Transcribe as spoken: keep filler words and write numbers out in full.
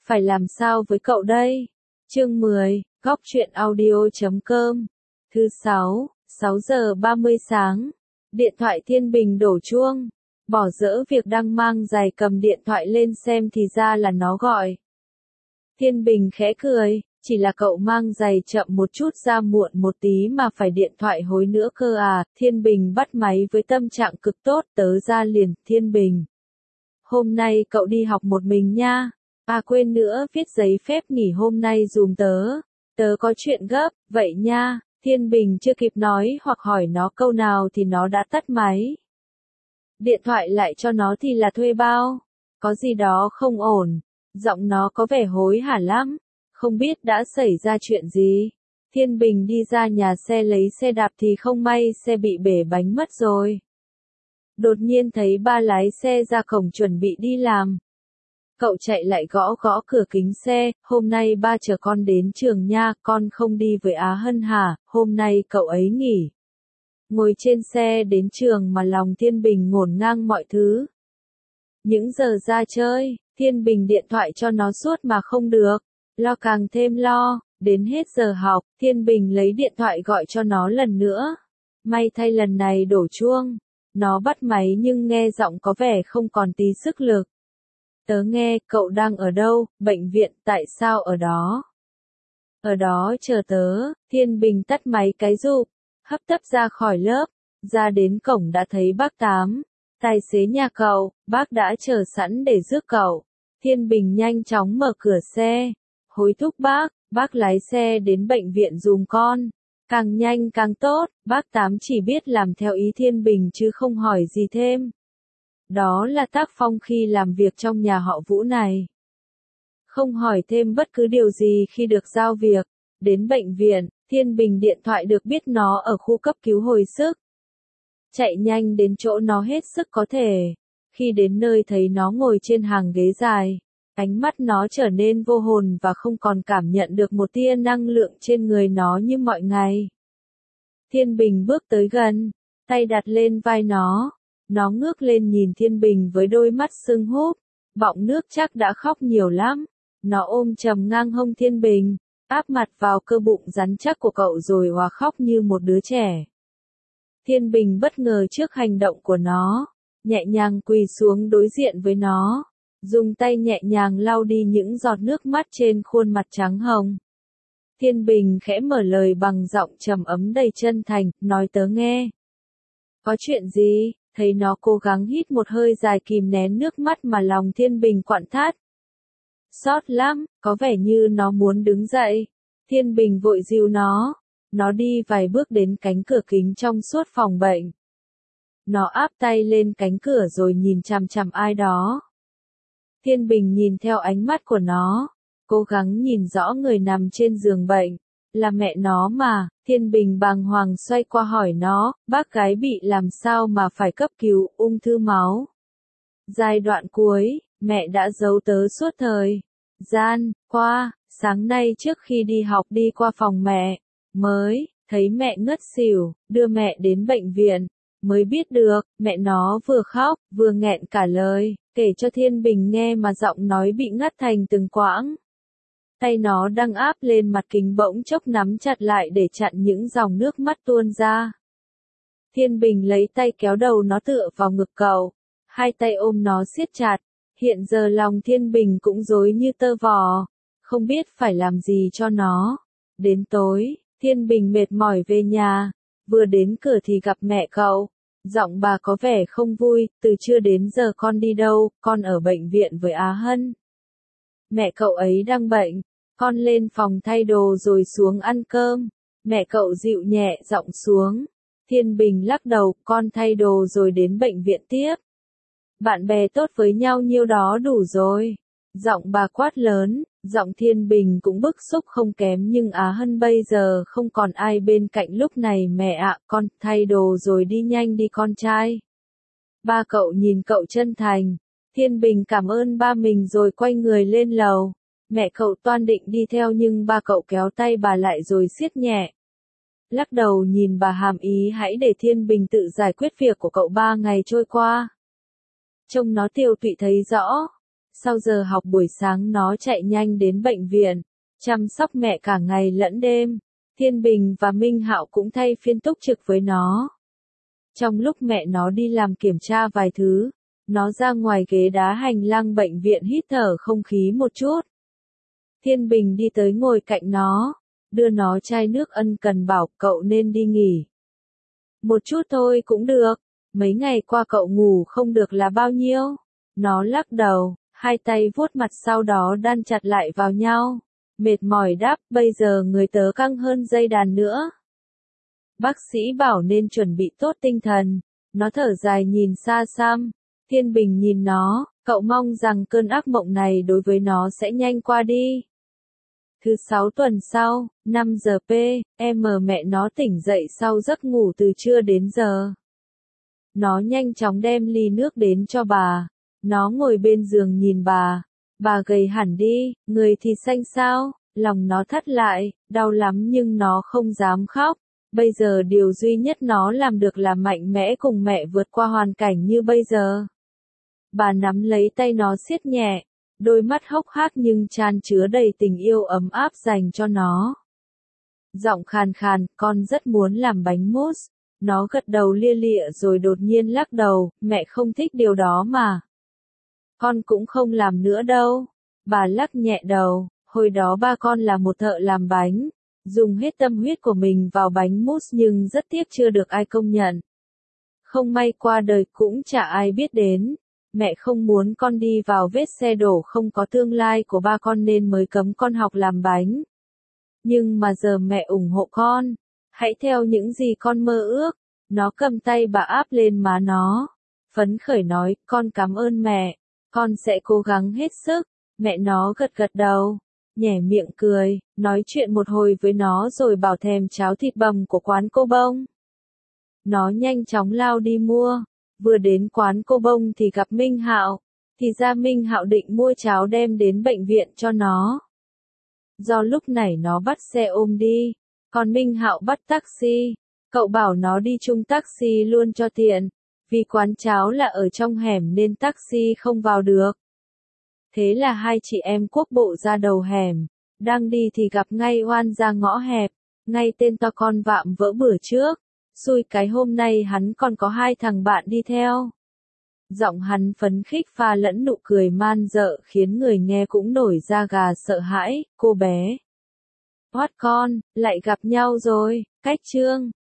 Phải làm sao với cậu đây? Chương mười, góc truyện audio chấm com. Thứ sáu, sáu giờ ba mươi sáng. Điện thoại Thiên Bình đổ chuông. Bỏ dỡ việc đang mang giày cầm điện thoại lên xem thì ra là nó gọi. Thiên Bình khẽ cười, chỉ là cậu mang giày chậm một chút ra muộn một tí mà phải điện thoại hối nữa cơ à. Thiên Bình bắt máy với tâm trạng cực tốt, tớ ra liền. Thiên Bình, hôm nay cậu đi học một mình nha. À quên nữa, viết giấy phép nghỉ hôm nay dùm tớ. Tớ có chuyện gấp, vậy nha. Thiên Bình chưa kịp nói hoặc hỏi nó câu nào thì nó đã tắt máy. Điện thoại lại cho nó thì là thuê bao. Có gì đó không ổn. Giọng nó có vẻ hối hả lắm. Không biết đã xảy ra chuyện gì. Thiên Bình đi ra nhà xe lấy xe đạp thì không may xe bị bể bánh mất rồi. Đột nhiên thấy ba lái xe ra cổng chuẩn bị đi làm. Cậu chạy lại gõ gõ cửa kính xe, hôm nay ba chờ con đến trường nha, con không đi với Á Hân hả, hôm nay cậu ấy nghỉ. Ngồi trên xe đến trường mà lòng Thiên Bình ngổn ngang mọi thứ. Những giờ ra chơi, Thiên Bình điện thoại cho nó suốt mà không được, lo càng thêm lo, đến hết giờ học, Thiên Bình lấy điện thoại gọi cho nó lần nữa. May thay lần này đổ chuông, nó bắt máy nhưng nghe giọng có vẻ không còn tí sức lực. Tớ nghe, cậu đang ở đâu, bệnh viện, tại sao ở đó? Ở đó chờ tớ. Thiên Bình tắt máy cái rụp, hấp tấp ra khỏi lớp, ra đến cổng đã thấy bác Tám, tài xế nhà cậu, bác đã chờ sẵn để rước cậu. Thiên Bình nhanh chóng mở cửa xe, hối thúc bác, bác lái xe đến bệnh viện dùm con. Càng nhanh càng tốt, bác Tám chỉ biết làm theo ý Thiên Bình chứ không hỏi gì thêm. Đó là tác phong khi làm việc trong nhà họ Vũ này. Không hỏi thêm bất cứ điều gì khi được giao việc. Đến bệnh viện, Thiên Bình điện thoại được biết nó ở khu cấp cứu hồi sức. Chạy nhanh đến chỗ nó hết sức có thể. Khi đến nơi thấy nó ngồi trên hàng ghế dài, ánh mắt nó trở nên vô hồn và không còn cảm nhận được một tia năng lượng trên người nó như mọi ngày. Thiên Bình bước tới gần, tay đặt lên vai nó. Nó ngước lên nhìn Thiên Bình với đôi mắt sưng húp, bọng nước chắc đã khóc nhiều lắm. Nó ôm chầm ngang hông Thiên Bình, áp mặt vào cơ bụng rắn chắc của cậu rồi òa khóc như một đứa trẻ. Thiên Bình bất ngờ trước hành động của nó, nhẹ nhàng quỳ xuống đối diện với nó, dùng tay nhẹ nhàng lau đi những giọt nước mắt trên khuôn mặt trắng hồng. Thiên Bình khẽ mở lời bằng giọng trầm ấm đầy chân thành, nói tớ nghe. Có chuyện gì? Thấy nó cố gắng hít một hơi dài kìm nén nước mắt mà lòng Thiên Bình quặn thắt. Xót lắm, có vẻ như nó muốn đứng dậy. Thiên Bình vội dìu nó. Nó đi vài bước đến cánh cửa kính trong suốt phòng bệnh. Nó áp tay lên cánh cửa rồi nhìn chằm chằm ai đó. Thiên Bình nhìn theo ánh mắt của nó, cố gắng nhìn rõ người nằm trên giường bệnh. Là mẹ nó mà. Thiên Bình bàng hoàng xoay qua hỏi nó, bác gái bị làm sao mà phải cấp cứu, ung thư máu. Giai đoạn cuối, mẹ đã giấu tớ suốt thời gian qua, sáng nay trước khi đi học đi qua phòng mẹ, mới thấy mẹ ngất xỉu, đưa mẹ đến bệnh viện, mới biết được, mẹ nó vừa khóc, vừa nghẹn cả lời, kể cho Thiên Bình nghe mà giọng nói bị ngắt thành từng quãng. Tay nó đang áp lên mặt kính bỗng chốc nắm chặt lại để chặn những dòng nước mắt tuôn ra. Thiên Bình lấy tay kéo đầu nó tựa vào ngực cậu, hai tay ôm nó siết chặt. Hiện giờ lòng Thiên Bình cũng rối như tơ vò, không biết phải làm gì cho nó. Đến tối, Thiên Bình mệt mỏi về nhà, vừa đến cửa thì gặp mẹ cậu. Giọng bà có vẻ không vui, từ trưa đến giờ con đi đâu, con ở bệnh viện với Á Hân. Mẹ cậu ấy đang bệnh. Con lên phòng thay đồ rồi xuống ăn cơm. Mẹ cậu dịu nhẹ giọng xuống. Thiên Bình lắc đầu, con thay đồ rồi đến bệnh viện tiếp. Bạn bè tốt với nhau nhiêu đó đủ rồi. Giọng bà quát lớn, giọng Thiên Bình cũng bức xúc không kém nhưng Á Hân bây giờ không còn ai bên cạnh lúc này mẹ ạ, con thay đồ rồi đi nhanh đi con trai. Ba cậu nhìn cậu chân thành. Thiên Bình cảm ơn ba mình rồi quay người lên lầu. Mẹ cậu toan định đi theo nhưng ba cậu kéo tay bà lại rồi siết nhẹ. Lắc đầu nhìn bà hàm ý hãy để Thiên Bình tự giải quyết việc của cậu ba ngày trôi qua. Trông nó tiều tụy thấy rõ. Sau giờ học buổi sáng nó chạy nhanh đến bệnh viện, chăm sóc mẹ cả ngày lẫn đêm. Thiên Bình và Minh Hạo cũng thay phiên túc trực với nó. Trong lúc mẹ nó đi làm kiểm tra vài thứ, nó ra ngoài ghế đá hành lang bệnh viện hít thở không khí một chút. Thiên Bình đi tới ngồi cạnh nó, đưa nó chai nước ân cần bảo cậu nên đi nghỉ. Một chút thôi cũng được, mấy ngày qua cậu ngủ không được là bao nhiêu? Nó lắc đầu, hai tay vuốt mặt sau đó đan chặt lại vào nhau. Mệt mỏi đáp, bây giờ người tớ căng hơn dây đàn nữa. Bác sĩ bảo nên chuẩn bị tốt tinh thần. Nó thở dài nhìn xa xăm. Thiên Bình nhìn nó, cậu mong rằng cơn ác mộng này đối với nó sẽ nhanh qua đi. Thứ sáu tuần sau, năm giờ pê em mẹ nó tỉnh dậy sau giấc ngủ từ trưa đến giờ. Nó nhanh chóng đem ly nước đến cho bà. Nó ngồi bên giường nhìn bà. Bà gầy hẳn đi, người thì xanh xao, lòng nó thắt lại, đau lắm nhưng nó không dám khóc. Bây giờ điều duy nhất nó làm được là mạnh mẽ cùng mẹ vượt qua hoàn cảnh như bây giờ. Bà nắm lấy tay nó siết nhẹ, đôi mắt hốc hác nhưng tràn chứa đầy tình yêu ấm áp dành cho nó. Giọng khàn khàn, con rất muốn làm bánh mousse. Nó gật đầu lia lịa rồi đột nhiên lắc đầu, mẹ không thích điều đó mà. Con cũng không làm nữa đâu. Bà lắc nhẹ đầu, hồi đó ba con là một thợ làm bánh, dùng hết tâm huyết của mình vào bánh mousse nhưng rất tiếc chưa được ai công nhận. Không may qua đời cũng chả ai biết đến. Mẹ không muốn con đi vào vết xe đổ không có tương lai của ba con nên mới cấm con học làm bánh. Nhưng mà giờ mẹ ủng hộ con. Hãy theo những gì con mơ ước. Nó cầm tay bà áp lên má nó. Phấn khởi nói, con cảm ơn mẹ. Con sẽ cố gắng hết sức. Mẹ nó gật gật đầu, nhẻ miệng cười, nói chuyện một hồi với nó rồi bảo thèm cháo thịt bằm của quán cô bông. Nó nhanh chóng lao đi mua. Vừa đến quán cô bông thì gặp Minh Hạo. Thì ra Minh Hạo định mua cháo đem đến bệnh viện cho nó. Do lúc này nó bắt xe ôm đi, còn Minh Hạo bắt taxi. Cậu bảo nó đi chung taxi luôn cho tiện, vì quán cháo là ở trong hẻm nên taxi không vào được. Thế là hai chị em quốc bộ ra đầu hẻm, đang đi thì gặp ngay oan ra ngõ hẹp, ngay tên to con vạm vỡ bữa trước. Xui cái hôm nay hắn còn có hai thằng bạn đi theo. Giọng hắn phấn khích pha lẫn nụ cười man dợ khiến người nghe cũng nổi da gà sợ hãi, cô bé. Hoắt con, lại gặp nhau rồi, cách chương.